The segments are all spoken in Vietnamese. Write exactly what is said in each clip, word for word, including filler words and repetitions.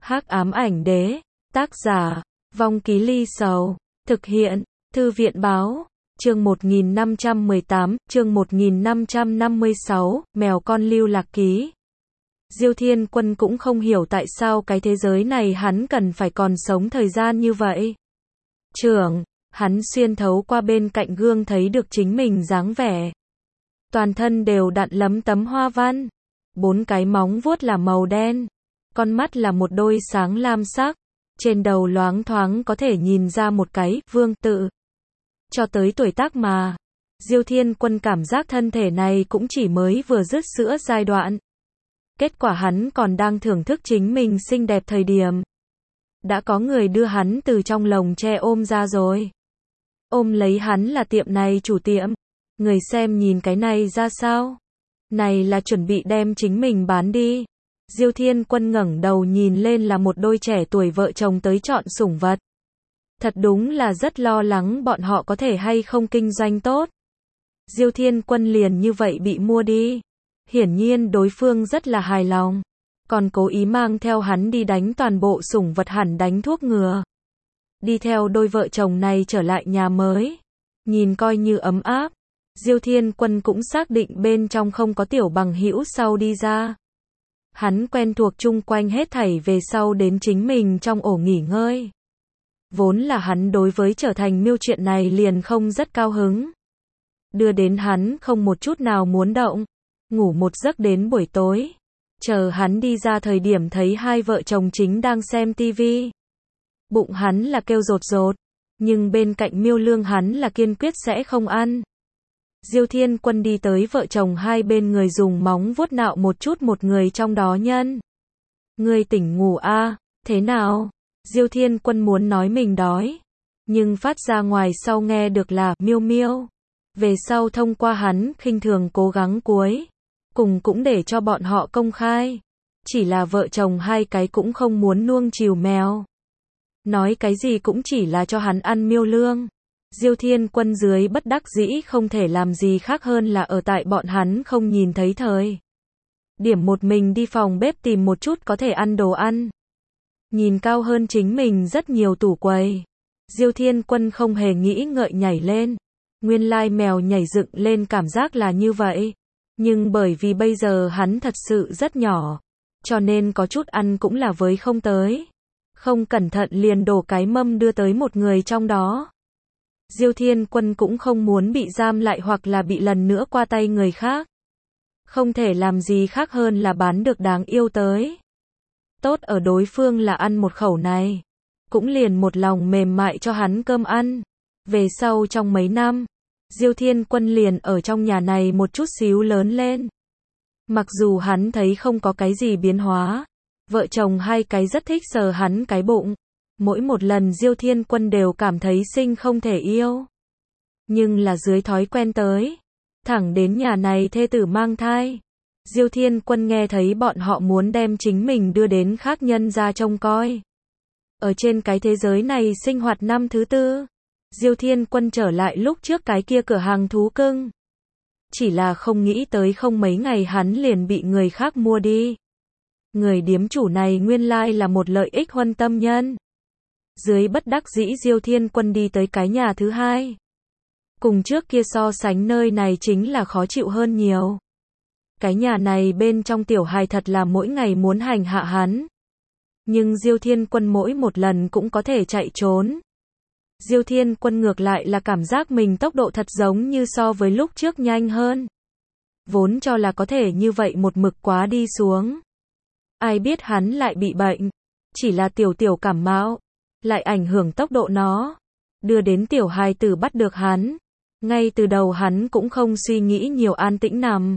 Hắc ám ảnh đế, tác giả, Vong Ký Ly Sầu, thực hiện, Thư viện báo, chương một nghìn năm trăm mười tám, chương một nghìn năm trăm năm mươi sáu, mèo con lưu lạc ký. Diêu Thiên Quân cũng không hiểu tại sao cái thế giới này hắn cần phải còn sống thời gian như vậy. Trưởng, hắn xuyên thấu qua bên cạnh gương thấy được chính mình dáng vẻ. Toàn thân đều đặn lấm tấm hoa văn. Bốn cái móng vuốt là màu đen. Con mắt là một đôi sáng lam sắc. Trên đầu loáng thoáng có thể nhìn ra một cái vương tự. Cho tới tuổi tác mà. Diêu Thiên Quân cảm giác thân thể này cũng chỉ mới vừa dứt sữa giai đoạn. Kết quả hắn còn đang thưởng thức chính mình xinh đẹp thời điểm. Đã có người đưa hắn từ trong lồng tre ôm ra rồi. Ôm lấy hắn là tiệm này chủ tiệm. Người xem nhìn cái này ra sao? Này là chuẩn bị đem chính mình bán đi. Diêu Thiên Quân ngẩng đầu nhìn lên là một đôi trẻ tuổi vợ chồng tới chọn sủng vật. Thật đúng là rất lo lắng bọn họ có thể hay không kinh doanh tốt. Diêu Thiên Quân liền như vậy bị mua đi. Hiển nhiên đối phương rất là hài lòng. Còn cố ý mang theo hắn đi đánh toàn bộ sủng vật hẳn đánh thuốc ngừa. Đi theo đôi vợ chồng này trở lại nhà mới. Nhìn coi như ấm áp. Diêu Thiên Quân cũng xác định bên trong không có tiểu bằng hữu sau đi ra. Hắn quen thuộc chung quanh hết thảy về sau đến chính mình trong ổ nghỉ ngơi. Vốn là hắn đối với trở thành miêu chuyện này liền không rất cao hứng. Đưa đến hắn không một chút nào muốn động. Ngủ một giấc đến buổi tối. Chờ hắn đi ra thời điểm thấy hai vợ chồng chính đang xem tivi. Bụng hắn là kêu rột rột. Nhưng bên cạnh miêu lương hắn là kiên quyết sẽ không ăn. Diêu Thiên Quân đi tới vợ chồng hai bên người dùng móng vuốt nạo một chút một người trong đó nhân. Ngươi tỉnh ngủ a, à? Thế nào? Diêu Thiên Quân muốn nói mình đói. Nhưng phát ra ngoài sau nghe được là miêu miêu. Về sau thông qua hắn khinh thường cố gắng cuối. Cùng cũng để cho bọn họ công khai. Chỉ là vợ chồng hai cái cũng không muốn nuông chiều mèo. Nói cái gì cũng chỉ là cho hắn ăn miêu lương. Diêu Thiên Quân dưới bất đắc dĩ không thể làm gì khác hơn là ở tại bọn hắn không nhìn thấy thời. Điểm một mình đi phòng bếp tìm một chút có thể ăn đồ ăn. Nhìn cao hơn chính mình rất nhiều tủ quầy. Diêu Thiên Quân không hề nghĩ ngợi nhảy lên. Nguyên lai mèo nhảy dựng lên cảm giác là như vậy. Nhưng bởi vì bây giờ hắn thật sự rất nhỏ. Cho nên có chút ăn cũng là với không tới. Không cẩn thận liền đổ cái mâm đưa tới một người trong đó. Diêu Thiên Quân cũng không muốn bị giam lại hoặc là bị lần nữa qua tay người khác. Không thể làm gì khác hơn là bán được đáng yêu tới. Tốt ở đối phương là ăn một khẩu này. Cũng liền một lòng mềm mại cho hắn cơm ăn. Về sau trong mấy năm, Diêu Thiên Quân liền ở trong nhà này một chút xíu lớn lên. Mặc dù hắn thấy không có cái gì biến hóa. Vợ chồng hai cái rất thích sờ hắn cái bụng. Mỗi một lần Diêu Thiên Quân đều cảm thấy sinh không thể yêu. Nhưng là dưới thói quen tới. Thẳng đến nhà này thê tử mang thai. Diêu Thiên Quân nghe thấy bọn họ muốn đem chính mình đưa đến khác nhân ra trông coi. Ở trên cái thế giới này sinh hoạt năm thứ tư. Diêu Thiên Quân trở lại lúc trước cái kia cửa hàng thú cưng. Chỉ là không nghĩ tới không mấy ngày hắn liền bị người khác mua đi. Người điếm chủ này nguyên lai là một lợi ích huân tâm nhân. Dưới bất đắc dĩ Diêu Thiên Quân đi tới cái nhà thứ hai. Cùng trước kia so sánh nơi này chính là khó chịu hơn nhiều. Cái nhà này bên trong tiểu hài thật là mỗi ngày muốn hành hạ hắn. Nhưng Diêu Thiên Quân mỗi một lần cũng có thể chạy trốn. Diêu Thiên Quân ngược lại là cảm giác mình tốc độ thật giống như so với lúc trước nhanh hơn. Vốn cho là có thể như vậy một mực quá đi xuống. Ai biết hắn lại bị bệnh. Chỉ là tiểu tiểu cảm mạo. Lại ảnh hưởng tốc độ nó. Đưa đến tiểu hài tử bắt được hắn. Ngay từ đầu hắn cũng không suy nghĩ nhiều an tĩnh nằm.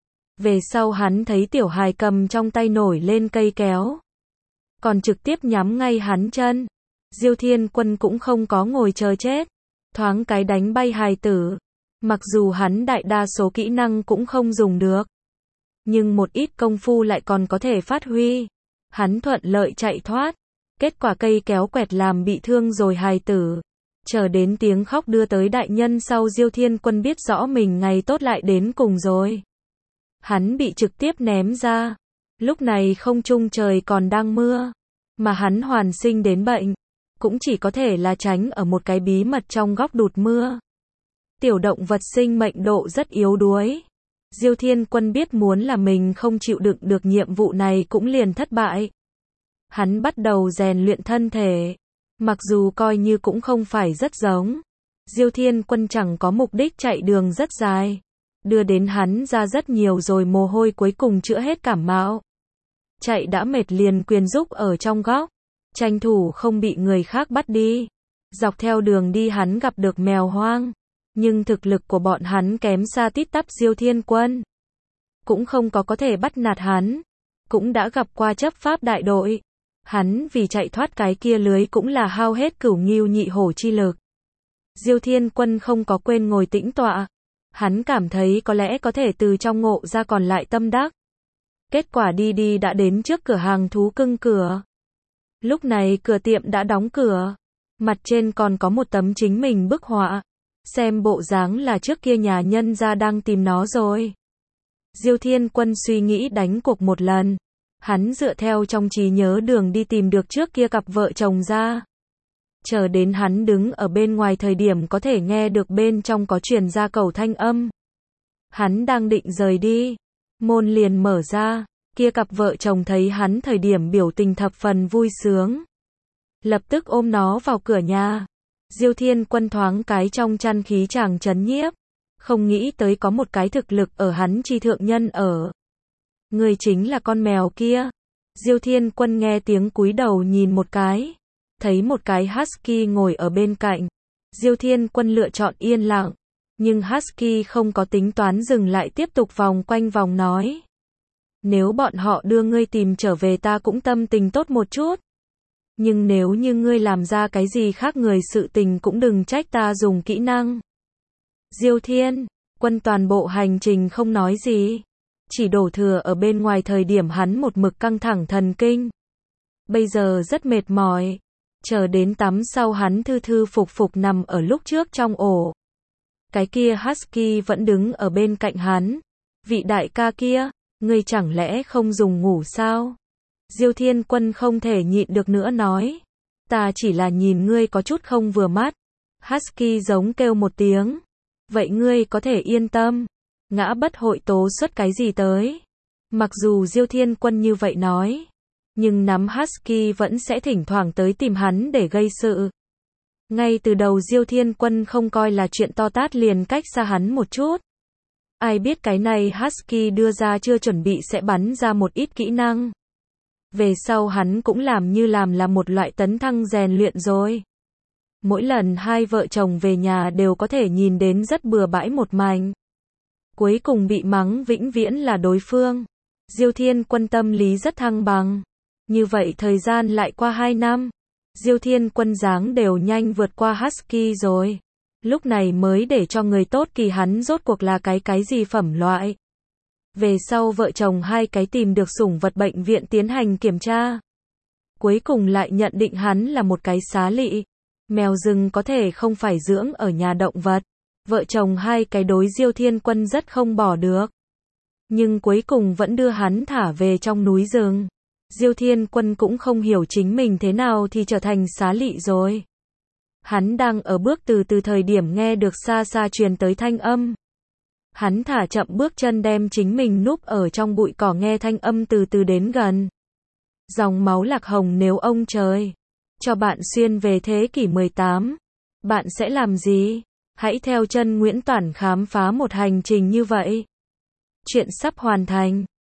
Về sau hắn thấy tiểu hài cầm trong tay nổi lên cây kéo. Còn trực tiếp nhắm ngay hắn chân. Diêu Thiên Quân cũng không có ngồi chờ chết. Thoáng cái đánh bay hài tử. Mặc dù hắn đại đa số kỹ năng cũng không dùng được. Nhưng một ít công phu lại còn có thể phát huy. Hắn thuận lợi chạy thoát. Kết quả cây kéo quẹt làm bị thương rồi hài tử. Chờ đến tiếng khóc đưa tới đại nhân sau Diêu Thiên Quân biết rõ mình ngày tốt lại đến cùng rồi. Hắn bị trực tiếp ném ra. Lúc này không trung trời còn đang mưa. Mà hắn hoàn sinh đến bệnh, cũng chỉ có thể là tránh ở một cái bí mật trong góc đụt mưa. Tiểu động vật sinh mệnh độ rất yếu đuối. Diêu Thiên Quân biết muốn là mình không chịu đựng được nhiệm vụ này cũng liền thất bại. Hắn bắt đầu rèn luyện thân thể. Mặc dù coi như cũng không phải rất giống. Diêu Thiên Quân chẳng có mục đích chạy đường rất dài. Đưa đến hắn ra rất nhiều rồi mồ hôi cuối cùng chữa hết cảm mạo. Chạy đã mệt liền quyền giúp ở trong góc. Tranh thủ không bị người khác bắt đi. Dọc theo đường đi hắn gặp được mèo hoang. Nhưng thực lực của bọn hắn kém xa tít tắp Diêu Thiên Quân. Cũng không có có thể bắt nạt hắn. Cũng đã gặp qua chấp pháp đại đội. Hắn vì chạy thoát cái kia lưới cũng là hao hết cửu ngưu nhị hổ chi lực. Diêu Thiên Quân không có quên ngồi tĩnh tọa. Hắn cảm thấy có lẽ có thể từ trong ngộ ra còn lại tâm đắc. Kết quả đi đi đã đến trước cửa hàng thú cưng cửa. Lúc này cửa tiệm đã đóng cửa. Mặt trên còn có một tấm chính mình bức họa. Xem bộ dáng là trước kia nhà nhân gia đang tìm nó rồi. Diêu Thiên Quân suy nghĩ đánh cuộc một lần. Hắn dựa theo trong trí nhớ đường đi tìm được trước kia cặp vợ chồng ra. Chờ đến hắn đứng ở bên ngoài thời điểm có thể nghe được bên trong có truyền ra cầu thanh âm. Hắn đang định rời đi. Môn liền mở ra. Kia cặp vợ chồng thấy hắn thời điểm biểu tình thập phần vui sướng. Lập tức ôm nó vào cửa nhà. Diêu Thiên Quân thoáng cái trong chăn khí chàng chấn nhiếp. Không nghĩ tới có một cái thực lực ở hắn chi thượng nhân ở. Người chính là con mèo kia. Diêu Thiên Quân nghe tiếng cúi đầu nhìn một cái. Thấy một cái husky ngồi ở bên cạnh. Diêu Thiên Quân lựa chọn yên lặng. Nhưng husky không có tính toán dừng lại tiếp tục vòng quanh vòng nói. Nếu bọn họ đưa ngươi tìm trở về ta cũng tâm tình tốt một chút. Nhưng nếu như ngươi làm ra cái gì khác người sự tình cũng đừng trách ta dùng kỹ năng. Diêu Thiên Quân toàn bộ hành trình không nói gì. Chỉ đổ thừa ở bên ngoài thời điểm hắn một mực căng thẳng thần kinh. Bây giờ rất mệt mỏi. Chờ đến tắm sau hắn thư thư phục phục nằm ở lúc trước trong ổ. Cái kia husky vẫn đứng ở bên cạnh hắn. Vị đại ca kia, ngươi chẳng lẽ không dùng ngủ sao? Diêu Thiên Quân không thể nhịn được nữa nói. Ta chỉ là nhìn ngươi có chút không vừa mắt. Husky giống kêu một tiếng. Vậy ngươi có thể yên tâm. Ngã bất hội tố xuất cái gì tới. Mặc dù Diêu Thiên Quân như vậy nói. Nhưng nắm husky vẫn sẽ thỉnh thoảng tới tìm hắn để gây sự. Ngay từ đầu Diêu Thiên Quân không coi là chuyện to tát liền cách xa hắn một chút. Ai biết cái này husky đưa ra chưa chuẩn bị sẽ bắn ra một ít kỹ năng. Về sau hắn cũng làm như làm là một loại tấn thăng rèn luyện rồi. Mỗi lần hai vợ chồng về nhà đều có thể nhìn đến rất bừa bãi một mảnh. Cuối cùng bị mắng vĩnh viễn là đối phương. Diêu Thiên Quân tâm lý rất thăng bằng. Như vậy thời gian lại qua hai năm. Diêu Thiên Quân dáng đều nhanh vượt qua husky rồi. Lúc này mới để cho người tốt kỳ hắn rốt cuộc là cái cái gì phẩm loại. Về sau vợ chồng hai cái tìm được sủng vật bệnh viện tiến hành kiểm tra. Cuối cùng lại nhận định hắn là một cái xá lị. Mèo rừng có thể không phải dưỡng ở nhà động vật. Vợ chồng hai cái đối Diêu Thiên Quân rất không bỏ được. Nhưng cuối cùng vẫn đưa hắn thả về trong núi rừng. Diêu Thiên Quân cũng không hiểu chính mình thế nào thì trở thành xá lị rồi. Hắn đang ở bước từ từ thời điểm nghe được xa xa truyền tới thanh âm. Hắn thả chậm bước chân đem chính mình núp ở trong bụi cỏ nghe thanh âm từ từ đến gần. Dòng máu lạc hồng nếu ông trời cho bạn xuyên về thế kỷ mười tám, bạn sẽ làm gì? Hãy theo chân Nguyễn Toản khám phá một hành trình như vậy. Chuyện sắp hoàn thành.